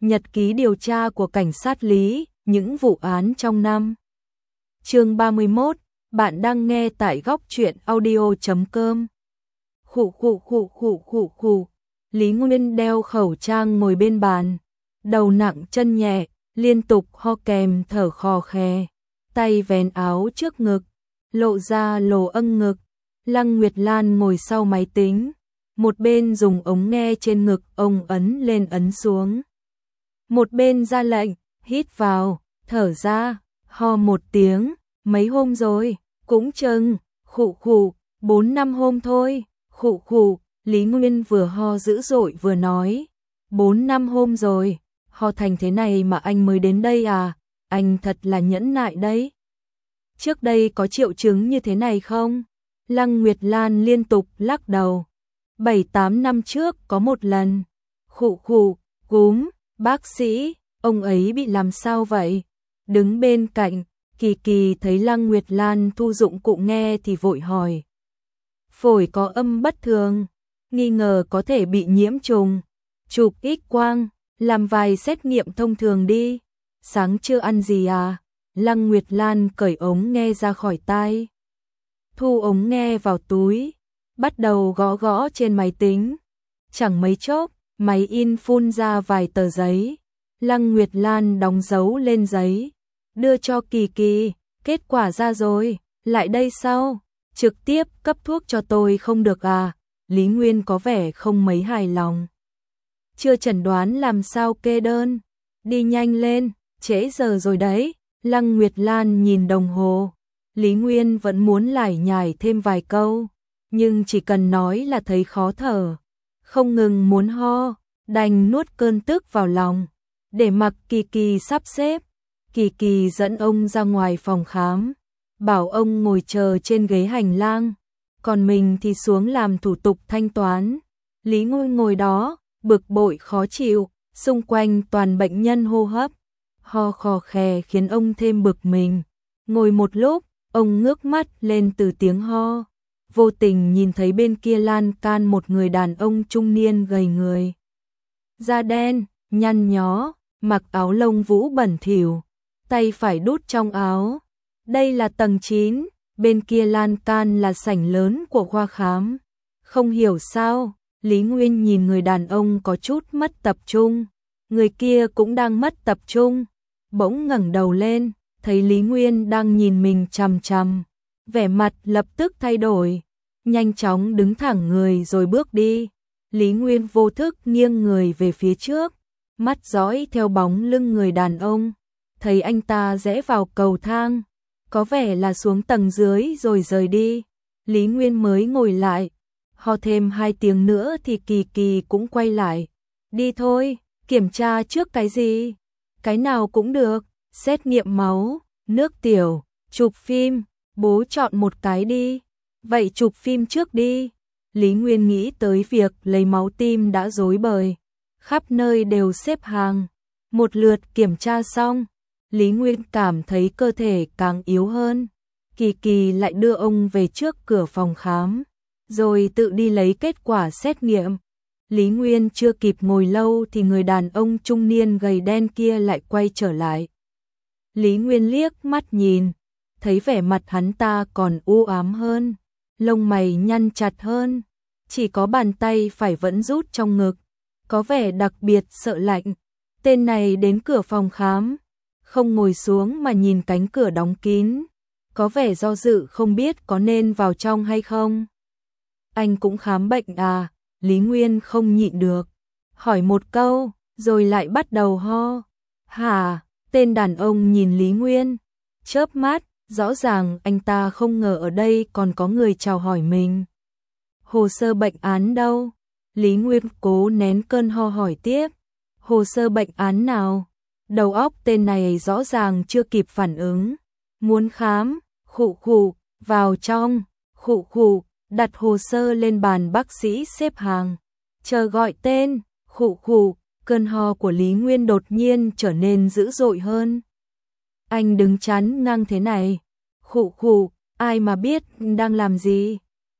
Nhật ký điều tra của cảnh sát Lý, những vụ án trong năm. Chương 31, bạn đang nghe tại góc truyện audio.com. Khụ. Lý Nguyên đeo khẩu trang ngồi bên bàn, đầu nặng chân nhẹ, liên tục ho kèm thở khò khè, tay vén áo trước ngực, lộ ra lồ âng ngực. Lăng Nguyệt Lan ngồi sau máy tính, một bên dùng ống nghe trên ngực ông ấn lên ấn xuống. Một bên ra lệnh, hít vào, thở ra, ho một tiếng, mấy hôm rồi, cũng chừng, khụ, 4-5 hôm thôi, khụ, Lý Nguyên vừa ho dữ dội vừa nói, 4-5 hôm rồi, ho thành thế này mà anh mới đến đây à, anh thật là nhẫn nại đấy. Trước đây có triệu chứng như thế này không? Lăng Nguyệt Lan liên tục lắc đầu. 7-8 năm trước có một lần, khụ, cúm. Bác sĩ, ông ấy bị làm sao vậy? Đứng bên cạnh, Kỳ Kỳ thấy Lăng Nguyệt Lan thu dụng cụ nghe thì vội hỏi. Phổi có âm bất thường, nghi ngờ có thể bị nhiễm trùng. Chụp X-quang, làm vài xét nghiệm thông thường đi. Sáng chưa ăn gì à? Lăng Nguyệt Lan cởi ống nghe ra khỏi tai. Thu ống nghe vào túi, bắt đầu gõ trên máy tính. Chẳng mấy chốc, máy in phun ra vài tờ giấy. Lăng Nguyệt Lan đóng dấu lên giấy, đưa cho Kỳ Kỳ, kết quả ra rồi, lại đây sau, trực tiếp cấp thuốc cho tôi không được à? Lý Nguyên có vẻ không mấy hài lòng. Chưa chẩn đoán làm sao kê đơn, đi nhanh lên, trễ giờ rồi đấy. Lăng Nguyệt Lan nhìn đồng hồ, Lý Nguyên vẫn muốn lải nhải thêm vài câu, nhưng chỉ cần nói là thấy khó thở, không ngừng muốn ho, đành nuốt cơn tức vào lòng, để mặc Kỳ Kỳ sắp xếp. Kỳ Kỳ dẫn ông ra ngoài phòng khám, bảo ông ngồi chờ trên ghế hành lang, còn mình thì xuống làm thủ tục thanh toán. Lý Nguyên ngồi đó, bực bội khó chịu, xung quanh toàn bệnh nhân hô hấp, ho khò khè khiến ông thêm bực mình. Ngồi một lúc, ông ngước mắt lên từ tiếng ho, vô tình nhìn thấy bên kia lan can một người đàn ông trung niên gầy người. Da đen, nhăn nhó, mặc áo lông vũ bẩn thỉu, tay phải đút trong áo. Đây là tầng 9, bên kia lan can là sảnh lớn của khoa khám. Không hiểu sao, Lý Nguyên nhìn người đàn ông có chút mất tập trung, người kia cũng đang mất tập trung. Bỗng ngẩng đầu lên, thấy Lý Nguyên đang nhìn mình chằm chằm, vẻ mặt lập tức thay đổi, nhanh chóng đứng thẳng người rồi bước đi. Lý Nguyên vô thức nghiêng người về phía trước, mắt dõi theo bóng lưng người đàn ông, thấy anh ta rẽ vào cầu thang, có vẻ là xuống tầng dưới rồi rời đi. Lý Nguyên mới ngồi lại, ho thêm 2 tiếng nữa thì Kỳ Kỳ cũng quay lại. Đi thôi, kiểm tra trước cái gì? Cái nào cũng được, xét nghiệm máu, nước tiểu, chụp phim, bố chọn một cái đi. Vậy chụp phim trước đi. Lý Nguyên nghĩ tới việc lấy máu tim đã rối bời, khắp nơi đều xếp hàng. Một lượt kiểm tra xong, Lý Nguyên cảm thấy cơ thể càng yếu hơn. Kỳ Kỳ lại đưa ông về trước cửa phòng khám, rồi tự đi lấy kết quả xét nghiệm. Lý Nguyên chưa kịp ngồi lâu thì người đàn ông trung niên gầy đen kia lại quay trở lại. Lý Nguyên liếc mắt nhìn, thấy vẻ mặt hắn ta còn u ám hơn, lông mày nhăn chặt hơn, chỉ có bàn tay phải vẫn rút trong ngực, có vẻ đặc biệt sợ lạnh. Tên này đến cửa phòng khám, không ngồi xuống mà nhìn cánh cửa đóng kín, có vẻ do dự không biết có nên vào trong hay không. Anh cũng khám bệnh à? Lý Nguyên không nhịn được, hỏi một câu, rồi lại bắt đầu ho. Hả? Tên đàn ông nhìn Lý Nguyên, chớp mắt, rõ ràng anh ta không ngờ ở đây còn có người chào hỏi mình. Hồ sơ bệnh án đâu? Lý Nguyên cố nén cơn ho hỏi tiếp. Hồ sơ bệnh án nào? Đầu óc tên này rõ ràng chưa kịp phản ứng. Muốn khám, khụ, vào trong, khụ, đặt hồ sơ lên bàn bác sĩ xếp hàng. Chờ gọi tên, khụ, cơn ho của Lý Nguyên đột nhiên trở nên dữ dội hơn. Anh đứng chắn ngang thế này, khụ, ai mà biết đang làm gì.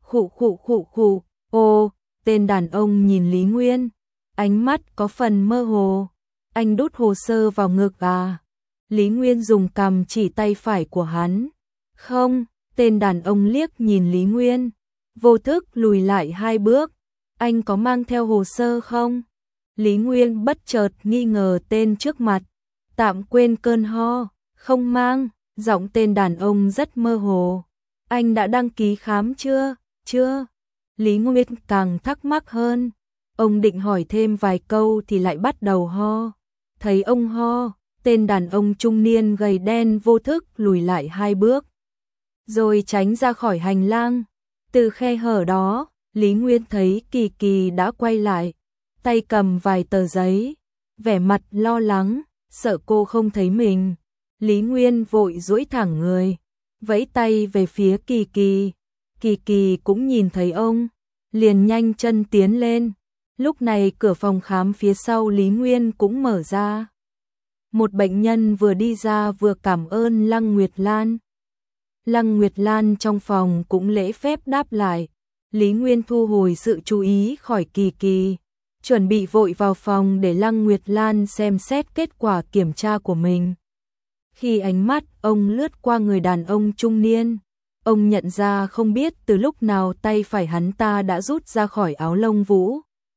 Khụ, ô, tên đàn ông nhìn Lý Nguyên, ánh mắt có phần mơ hồ, Anh đút hồ sơ vào ngực à? Lý Nguyên dùng cằm chỉ tay phải của hắn. Không, tên đàn ông liếc nhìn Lý Nguyên, vô thức lùi lại 2 bước. Anh có mang theo hồ sơ không? Lý Nguyên bất chợt nghi ngờ tên trước mặt, tạm quên cơn ho, không mang, giọng tên đàn ông rất mơ hồ. Anh đã đăng ký khám chưa? Chưa. Lý Nguyên càng thắc mắc hơn. Ông định hỏi thêm vài câu thì lại bắt đầu ho. Thấy ông ho, tên đàn ông trung niên gầy đen vô thức lùi lại 2 bước, rồi tránh ra khỏi hành lang. Từ khe hở đó, Lý Nguyên thấy Kỳ Kỳ đã quay lại, tay cầm vài tờ giấy, vẻ mặt lo lắng, sợ cô không thấy mình. Lý Nguyên vội duỗi thẳng người, vẫy tay về phía Kỳ Kỳ. Kỳ Kỳ cũng nhìn thấy ông, liền nhanh chân tiến lên. Lúc này cửa phòng khám phía sau Lý Nguyên cũng mở ra. Một bệnh nhân vừa đi ra vừa cảm ơn Lăng Nguyệt Lan. Lăng Nguyệt Lan trong phòng cũng lễ phép đáp lại. Lý Nguyên thu hồi sự chú ý khỏi Kỳ Kỳ, chuẩn bị vội vào phòng để Lăng Nguyệt Lan xem xét kết quả kiểm tra của mình. Khi ánh mắt ông lướt qua người đàn ông trung niên, ông nhận ra không biết từ lúc nào tay phải hắn ta đã rút ra khỏi áo lông vũ,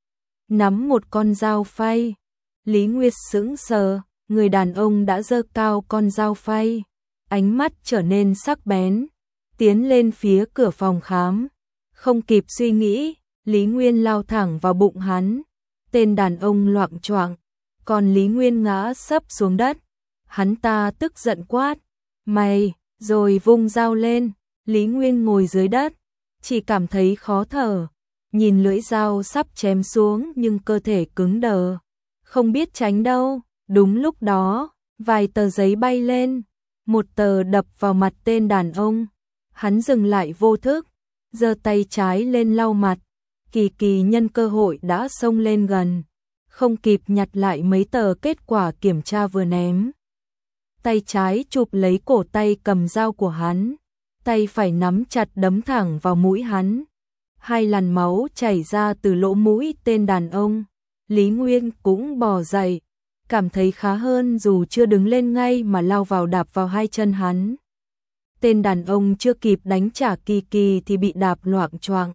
nắm một con dao phay. Lý Nguyệt sững sờ, người đàn ông đã giơ cao con dao phay, ánh mắt trở nên sắc bén, tiến lên phía cửa phòng khám. Không kịp suy nghĩ, Lý Nguyên lao thẳng vào bụng hắn. Tên đàn ông loạng choạng, còn Lý Nguyên ngã sấp xuống đất. Hắn ta tức giận quát, mày, rồi vung dao lên. Lý Nguyên ngồi dưới đất, chỉ cảm thấy khó thở, nhìn lưỡi dao sắp chém xuống nhưng cơ thể cứng đờ, không biết tránh đâu. Đúng lúc đó, vài tờ giấy bay lên, một tờ đập vào mặt tên đàn ông. Hắn dừng lại vô thức, giơ tay trái lên lau mặt. Kỳ Kỳ nhân cơ hội đã xông lên gần, không kịp nhặt lại mấy tờ kết quả kiểm tra vừa ném. Tay trái chụp lấy cổ tay cầm dao của hắn, tay phải nắm chặt đấm thẳng vào mũi hắn. 2 làn máu chảy ra từ lỗ mũi tên đàn ông. Lý Nguyên cũng bò dậy, cảm thấy khá hơn dù chưa đứng lên ngay mà lao vào đạp vào 2 chân hắn. Tên đàn ông chưa kịp đánh trả Kỳ Kỳ thì bị đạp loạng choạng,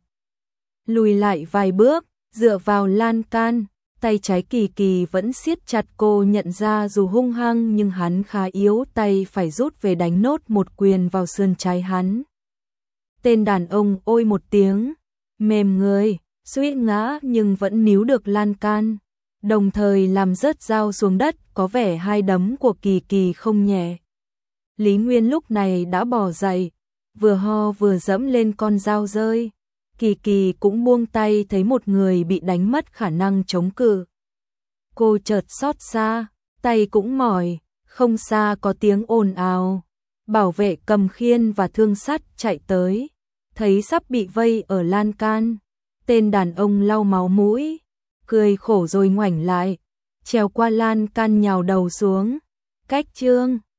lùi lại vài bước, dựa vào lan can. Tay trái Kỳ Kỳ vẫn siết chặt, cô nhận ra dù hung hăng nhưng hắn khá yếu, tay phải rút về đánh nốt một quyền vào sườn trái hắn. Tên đàn ông ôi một tiếng, mềm người, suýt ngã nhưng vẫn níu được lan can, đồng thời làm rớt dao xuống đất. Có vẻ 2 đấm của Kỳ Kỳ không nhẹ. Lý Nguyên lúc này đã bò dậy, vừa ho vừa dẫm lên con dao rơi. Kỳ Kỳ cũng buông tay thấy một người bị đánh mất khả năng chống cự. Cô chợt xót xa, tay cũng mỏi. Không xa có tiếng ồn ào, bảo vệ cầm khiên và thương sắt chạy tới, thấy sắp bị vây ở lan can. Tên đàn ông lau máu mũi, cười khổ rồi ngoảnh lại, trèo qua lan can nhào đầu xuống. Cách chương